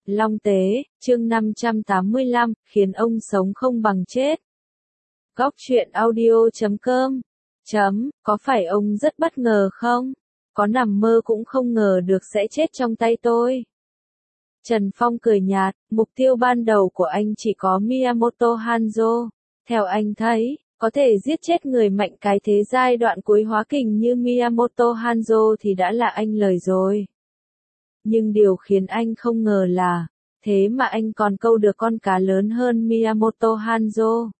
Long Tế, chương 585, khiến ông sống không bằng chết. Góc truyện audio.com. Có phải ông rất bất ngờ không? Có nằm mơ cũng không ngờ được sẽ chết trong tay tôi. Trần Phong cười nhạt, mục tiêu ban đầu của anh chỉ có Miyamoto Hanzo. Theo anh thấy, có thể giết chết người mạnh cái thế giai đoạn cuối hóa kình như Miyamoto Hanzo thì đã là anh lời rồi. Nhưng điều khiến anh không ngờ là, thế mà anh còn câu được con cá lớn hơn Miyamoto Hanzo.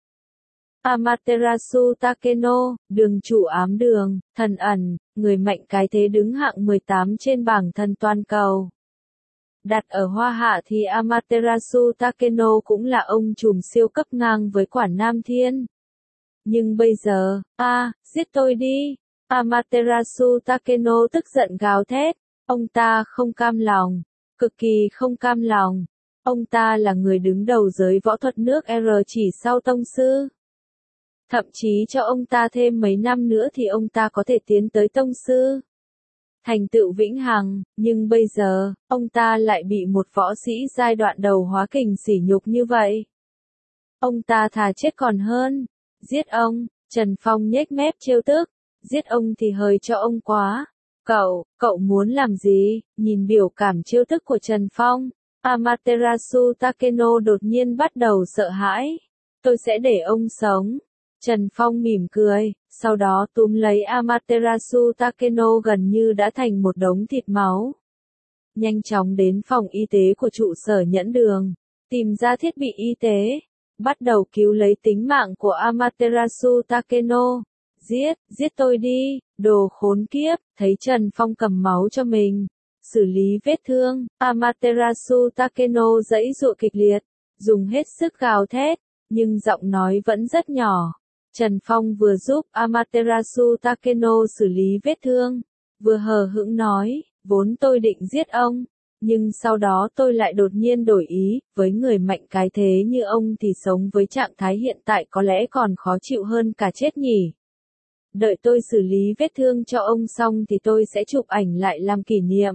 Amaterasu Takeno, đường chủ ám đường, thần ẩn, người mạnh cái thế đứng hạng 18 trên bảng thần toàn cầu. Đặt ở Hoa Hạ thì Amaterasu Takeno cũng là ông trùm siêu cấp ngang với Quản Nam Thiên. Nhưng bây giờ, giết tôi đi. Amaterasu Takeno tức giận gào thét. Ông ta không cam lòng, cực kỳ không cam lòng. Ông ta là người đứng đầu giới võ thuật nước R chỉ sau tông sư. Thậm chí cho ông ta thêm mấy năm nữa thì ông ta có thể tiến tới tông sư. Thành tựu vĩnh hằng, nhưng bây giờ, ông ta lại bị một võ sĩ giai đoạn đầu hóa kình sỉ nhục như vậy. Ông ta thà chết còn hơn. Giết ông, Trần Phong nhếch mép trêu tức. Giết ông thì hơi cho ông quá. Cậu muốn làm gì? Nhìn biểu cảm trêu tức của Trần Phong, Amaterasu Takeno đột nhiên bắt đầu sợ hãi. Tôi sẽ để ông sống. Trần Phong mỉm cười, sau đó túm lấy Amaterasu Takeno gần như đã thành một đống thịt máu. Nhanh chóng đến phòng y tế của trụ sở nhẫn đường, tìm ra thiết bị y tế, bắt đầu cứu lấy tính mạng của Amaterasu Takeno. Giết tôi đi, đồ khốn kiếp, thấy Trần Phong cầm máu cho mình, xử lý vết thương, Amaterasu Takeno giãy giụa kịch liệt, dùng hết sức gào thét, nhưng giọng nói vẫn rất nhỏ. Trần Phong vừa giúp Amaterasu Takeno xử lý vết thương, vừa hờ hững nói, vốn tôi định giết ông, nhưng sau đó tôi lại đột nhiên đổi ý, với người mạnh cái thế như ông thì sống với trạng thái hiện tại có lẽ còn khó chịu hơn cả chết nhỉ. Đợi tôi xử lý vết thương cho ông xong thì tôi sẽ chụp ảnh lại làm kỷ niệm.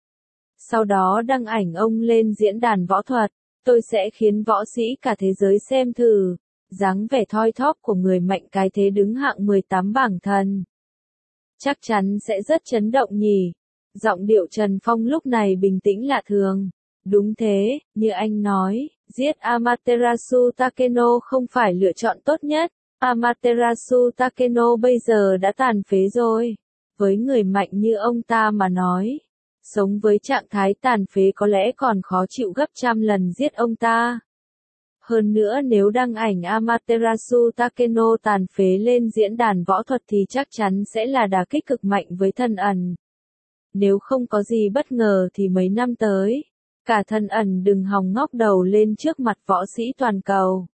Sau đó đăng ảnh ông lên diễn đàn võ thuật, tôi sẽ khiến võ sĩ cả thế giới xem thử, dáng vẻ thoi thóp của người mạnh cái thế đứng hạng 18 bảng thần. Chắc chắn sẽ rất chấn động nhỉ. Giọng điệu Trần Phong lúc này bình tĩnh lạ thường. Đúng thế, như anh nói, giết Amaterasu Takeno không phải lựa chọn tốt nhất. Amaterasu Takeno bây giờ đã tàn phế rồi. Với người mạnh như ông ta mà nói, sống với trạng thái tàn phế có lẽ còn khó chịu gấp trăm lần giết ông ta. Hơn nữa nếu đăng ảnh Amaterasu Takeno tàn phế lên diễn đàn võ thuật thì chắc chắn sẽ là đả kích cực mạnh với thần ẩn. Nếu không có gì bất ngờ thì mấy năm tới, cả thần ẩn đừng hòng ngóc đầu lên trước mặt võ sĩ toàn cầu.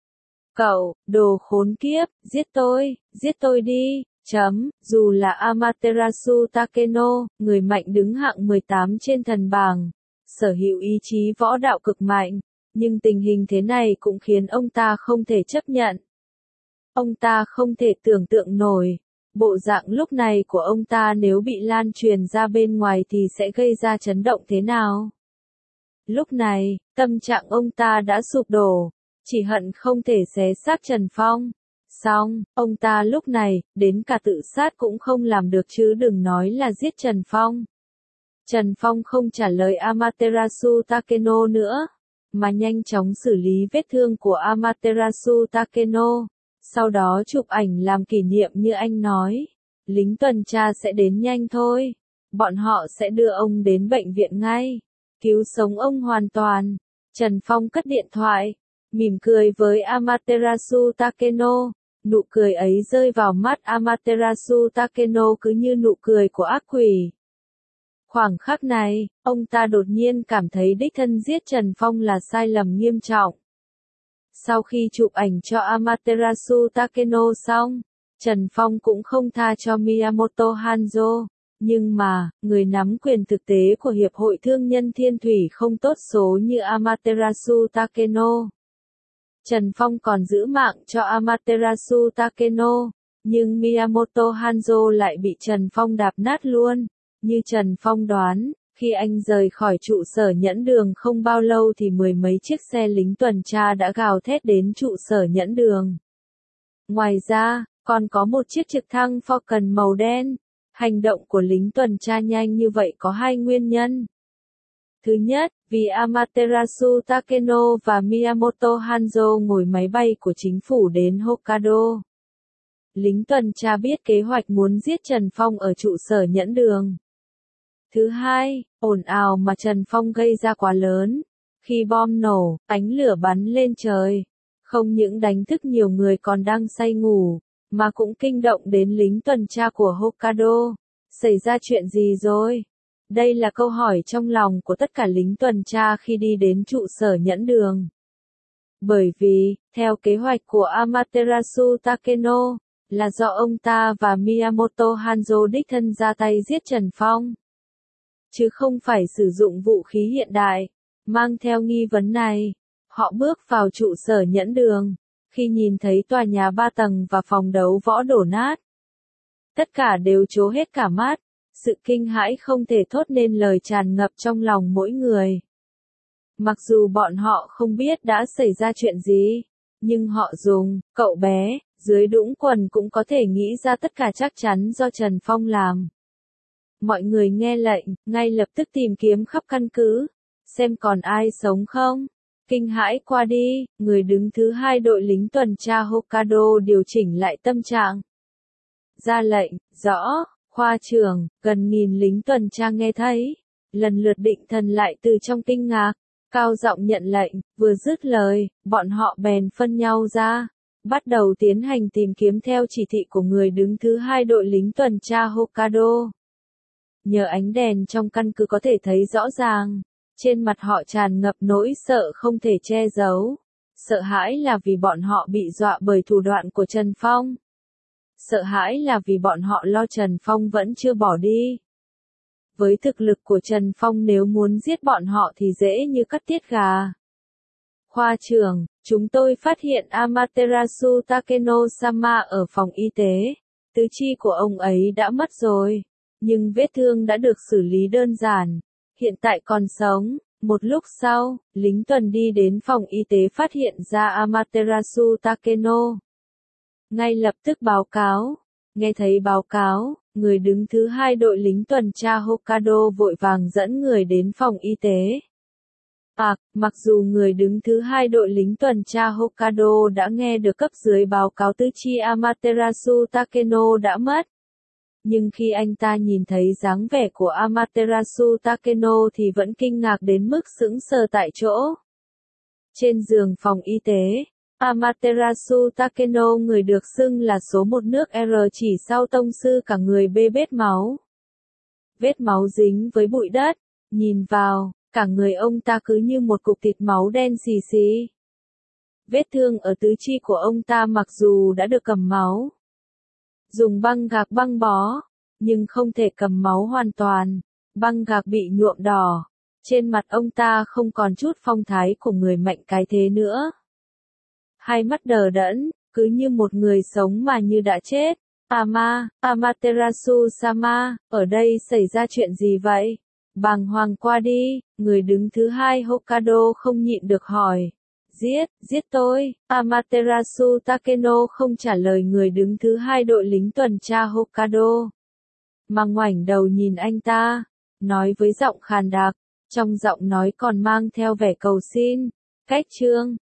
Cậu, đồ khốn kiếp, giết tôi đi. Dù là Amaterasu Takeno, người mạnh đứng hạng 18 trên thần bảng, sở hữu ý chí võ đạo cực mạnh, nhưng tình hình thế này cũng khiến ông ta không thể chấp nhận. Ông ta không thể tưởng tượng nổi, bộ dạng lúc này của ông ta nếu bị lan truyền ra bên ngoài thì sẽ gây ra chấn động thế nào. Lúc này, tâm trạng ông ta đã sụp đổ, chỉ hận không thể xé xác Trần Phong. Xong, ông ta lúc này, đến cả tự sát cũng không làm được chứ đừng nói là giết Trần Phong. Trần Phong không trả lời Amaterasu Takeno nữa, mà nhanh chóng xử lý vết thương của Amaterasu Takeno, sau đó chụp ảnh làm kỷ niệm như anh nói. Lính tuần tra sẽ đến nhanh thôi, bọn họ sẽ đưa ông đến bệnh viện ngay, cứu sống ông hoàn toàn. Trần Phong cất điện thoại, mỉm cười với Amaterasu Takeno. Nụ cười ấy rơi vào mắt Amaterasu Takeno cứ như nụ cười của ác quỷ. Khoảng khắc này, ông ta đột nhiên cảm thấy đích thân giết Trần Phong là sai lầm nghiêm trọng. Sau khi chụp ảnh cho Amaterasu Takeno xong, Trần Phong cũng không tha cho Miyamoto Hanzo. Nhưng mà, người nắm quyền thực tế của Hiệp hội Thương nhân Thiên Thủy không tốt số như Amaterasu Takeno. Trần Phong còn giữ mạng cho Amaterasu Takeno, nhưng Miyamoto Hanzo lại bị Trần Phong đạp nát luôn. Như Trần Phong đoán, Khi anh rời khỏi trụ sở nhẫn đường không bao lâu thì mười mấy chiếc xe lính tuần tra đã gào thét đến trụ sở nhẫn đường. Ngoài ra, còn có một chiếc trực thăng Falcon màu đen. Hành động của lính tuần tra nhanh như vậy có hai nguyên nhân. Thứ nhất, vì Amaterasu Takeno và Miyamoto Hanzo ngồi máy bay của chính phủ đến Hokkaido. Lính tuần tra biết kế hoạch muốn giết Trần Phong ở trụ sở nhẫn đường. Thứ hai, ồn ào mà Trần Phong gây ra quá lớn. Khi bom nổ, ánh lửa bắn lên trời. Không những đánh thức nhiều người còn đang say ngủ, mà cũng kinh động đến lính tuần tra của Hokkaido. Xảy ra chuyện gì rồi? Đây là câu hỏi trong lòng của tất cả lính tuần tra khi đi đến trụ sở nhẫn đường. Bởi vì, theo kế hoạch của Amaterasu Takeno, là do ông ta và Miyamoto Hanzo đích thân ra tay giết Trần Phong. Chứ không phải sử dụng vũ khí hiện đại. Mang theo nghi vấn này, họ bước vào trụ sở nhẫn đường. Khi nhìn thấy tòa nhà 3 tầng và phòng đấu võ đổ nát, tất cả đều trố hết cả mắt. Sự kinh hãi không thể thốt nên lời tràn ngập trong lòng mỗi người. Mặc dù bọn họ không biết đã xảy ra chuyện gì, nhưng họ dùng, cậu bé, dưới đũng quần cũng có thể nghĩ ra tất cả chắc chắn do Trần Phong làm. Mọi người nghe lệnh, ngay lập tức tìm kiếm khắp căn cứ, xem còn ai sống không. Kinh hãi qua đi, người đứng thứ hai đội lính tuần tra Hokkaido điều chỉnh lại tâm trạng. Ra lệnh, rõ, khoa trưởng, gần nghìn lính tuần tra nghe thấy, lần lượt định thần lại từ trong kinh ngạc, cao giọng nhận lệnh, vừa dứt lời, bọn họ bèn phân nhau ra, bắt đầu tiến hành tìm kiếm theo chỉ thị của người đứng thứ hai đội lính tuần tra Hokkaido. Nhờ ánh đèn trong căn cứ có thể thấy rõ ràng, trên mặt họ tràn ngập nỗi sợ không thể che giấu. Sợ hãi là vì bọn họ bị dọa bởi thủ đoạn của Trần Phong. Sợ hãi là vì bọn họ lo Trần Phong vẫn chưa bỏ đi. Với thực lực của Trần Phong nếu muốn giết bọn họ thì dễ như cắt tiết gà. Khoa trưởng, chúng tôi phát hiện Amaterasu Takeno-sama ở phòng y tế. Tứ chi của ông ấy đã mất rồi, nhưng vết thương đã được xử lý đơn giản, hiện tại còn sống. Một lúc sau, lính tuần đi đến phòng y tế phát hiện ra Amaterasu Takeno. Ngay lập tức báo cáo. Nghe thấy báo cáo, người đứng thứ hai đội lính tuần tra Hokkaido vội vàng dẫn người đến phòng y tế. Mặc dù người đứng thứ hai đội lính tuần tra Hokkaido đã nghe được cấp dưới báo cáo tứ chi Amaterasu Takeno đã mất, nhưng khi anh ta nhìn thấy dáng vẻ của Amaterasu Takeno thì vẫn kinh ngạc đến mức sững sờ tại chỗ. Trên giường phòng y tế, Amaterasu Takeno, người được xưng là số 1 nước R, chỉ sau tông sư cả người bê bết máu. Vết máu dính với bụi đất, nhìn vào, cả người ông ta cứ như một cục thịt máu đen xì xì. Vết thương ở tứ chi của ông ta mặc dù đã được cầm máu, dùng băng gạc băng bó, nhưng không thể cầm máu hoàn toàn, băng gạc bị nhuộm đỏ. Trên mặt ông ta không còn chút phong thái của người mạnh cái thế nữa. Hai mắt đờ đẫn, cứ như một người sống mà như đã chết. Amaterasu-sama, ở đây xảy ra chuyện gì vậy? Bàng hoàng qua đi, người đứng thứ hai Hokkaido không nhịn được hỏi. Giết tôi. Amaterasu Takeno không trả lời người đứng thứ hai đội lính tuần tra Hokkaido, mà ngoảnh đầu nhìn anh ta, nói với giọng khàn đặc, trong giọng nói còn mang theo vẻ cầu xin. Cách chương